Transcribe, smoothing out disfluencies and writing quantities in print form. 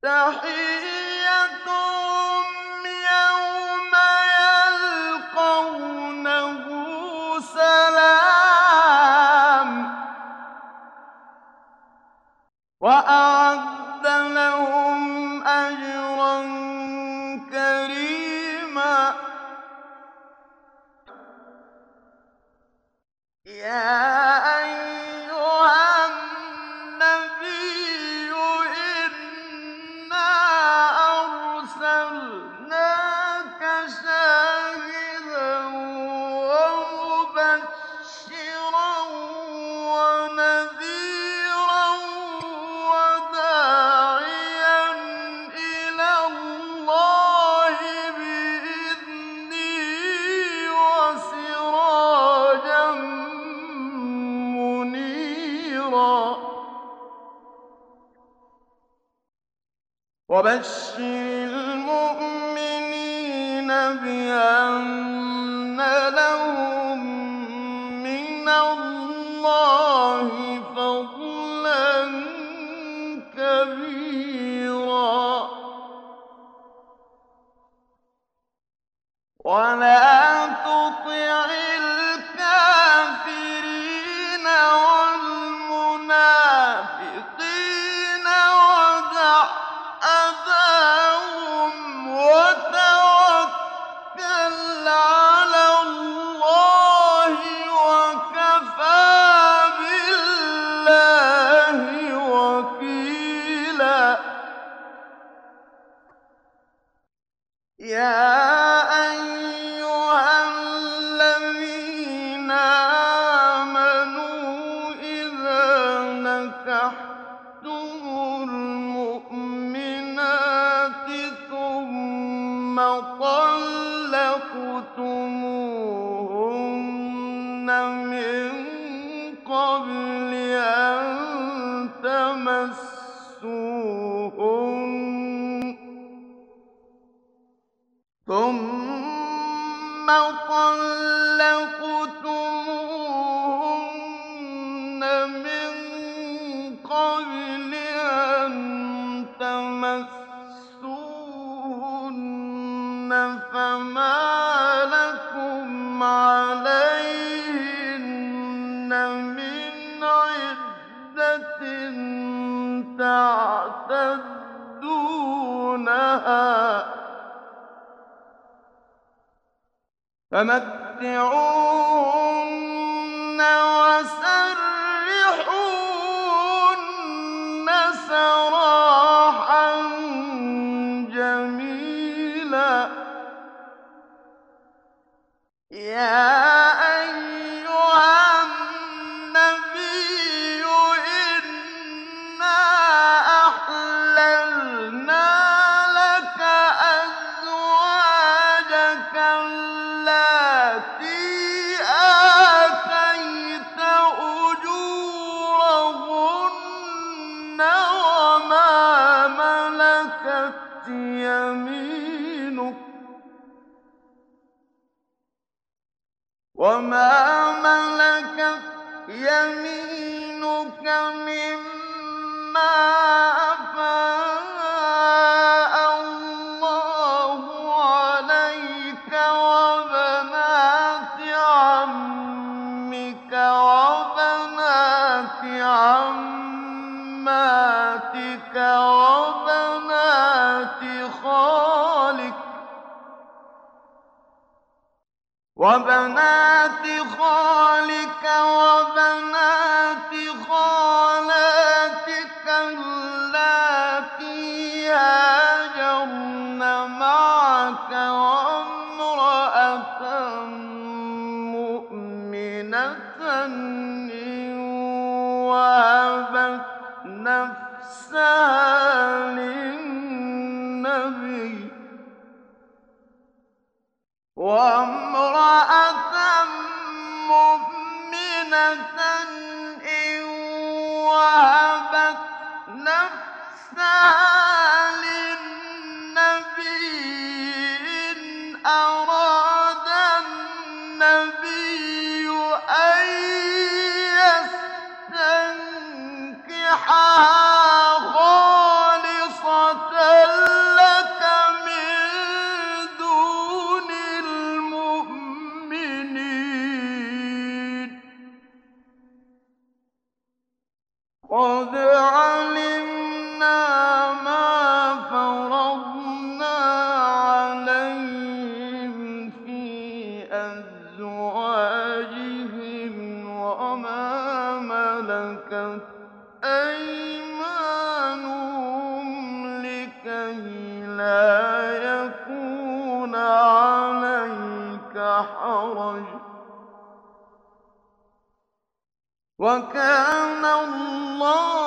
تَحِيَّتُهُمْ يَوْمَ يَلْقَوْنَهُ سَلَامٌ ۚ وَأَعَدَّ لَهُمْ أَجْرًا كَرِيمًا. يَا أَيُّهَا النَّبِيُّ إِنَّا أَرْسَلْنَاكَ شَاهِدًا وَمُبَشِّرًا وَنَذِيرًا وَدَاعِيًا إِلَى اللَّهِ بِإِذْنِهِ وَسِرَاجًا مُّنِيرًا. وَبَشِّرِ الْمُؤْمِنِينَ بِأَنَّ لَهُم مِّنَ اللَّهِ فَضْلًا كَبِيرًا. وَلَا تُطِعِ الْكَافِرِينَ وَالْمُنَافِقِينَ وَدَعْ أَذَاهُمْ وَتَوَكَّلْ عَلَى اللَّهِ ۚ وَكَفَىٰ بِاللَّهِ وَكِيلًا. يَا أَيُّهَا الَّذِينَ آمَنُوا إِذَا نَكَحْتُمُ الْمُؤْمِنَاتِ ثُمَّ طَلَّقْتُمُوهُنَّ مِن قَبْلِ أَن تَمَسُّوهُنَّ فَمَا لَكُمْ عَلَيْهِنَّ مِنْ عِدَّةٍ تَعْتَدُّونَهَا ۖ فَمَتِّعُوهُنَّ وَسَرِّحُوهُنَّ سَرَاحًا جَمِيلًا. يَا أَيُّهَا النَّبِيُّ إِنَّا أَحْلَلْنَا لَكَ أَزْوَاجَكَ اللَّاتِي آتَيْتَ أُجُورَهُنَّ وَمَا مَلَكَتْ يَمِينُكَ مِمَّا أَفَاءَ اللَّهُ عَلَيْكَ وَبَنَاتِ عَمِّكَ وَبَنَاتِ عَمَّاتِكَ وَبَنَاتِ خَالِكَ وَبَنَاتِ خَالَاتِكَ اللَّاتِي هَاجَرْنَ مَعَكَ وَامْرَأَةً مُّؤْمِنَةً إِن وَهَبَتْ نَفْسَهَا لِلنَّبِيِّ وَامْرَأَةً مُّؤْمِنَةً إِن وَهَبَتْ نَفْسَهَا لِلنَّبِيِّ إِنْ أَرَادَ النَّبِيُّ أَن يَسْتَنكِحَهَا خَالِصَةً قَدْ عَلِمْنَا مَا فَرَضْنَا عَلَيْهِمْ فِي أَزْوَاجِهِمْ وَمَا مَلَكَتْ أَيْمَانُهُمْ لِكَيْلَا يَكُونَ عَلَيْكَ حَرَجٌ ۗ وَكَانَ اللَّهُ